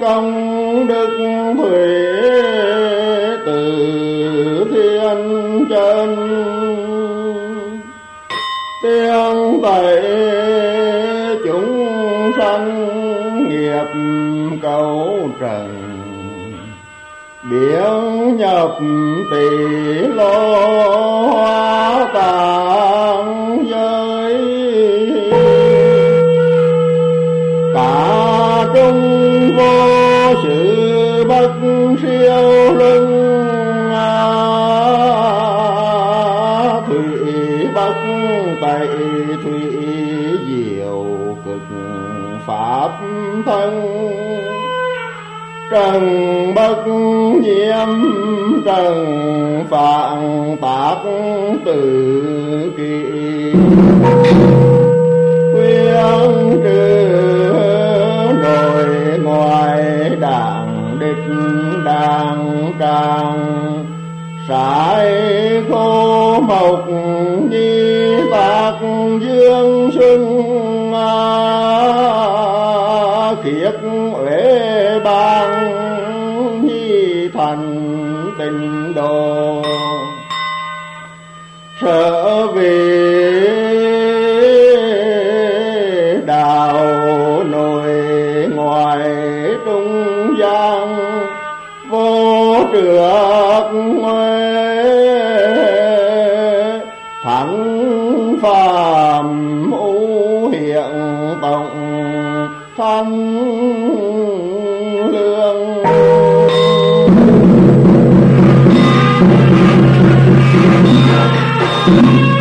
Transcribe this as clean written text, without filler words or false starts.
công đức thủy từ thiên chân, tiên tẩy chúng sanh nghiệp cầu trần, biến nhập tỷ lô hóa tạng giới. Cả trung vô sự bất siêu luân, thủy bất tẩy thủy diệu cực pháp thân. Trần bất nhiễm trần phạn tác tự kỷ, khuyên trừ nội ngoại đảng địch đàng càng. Sải khô mộc nhi tác dương xuân, khiết uế bang nhi thành tịnh độ. Sở vì đạo nội ngoại trung gian, vô trược huệ thắng phàm ưu hiện tổng thanh lương.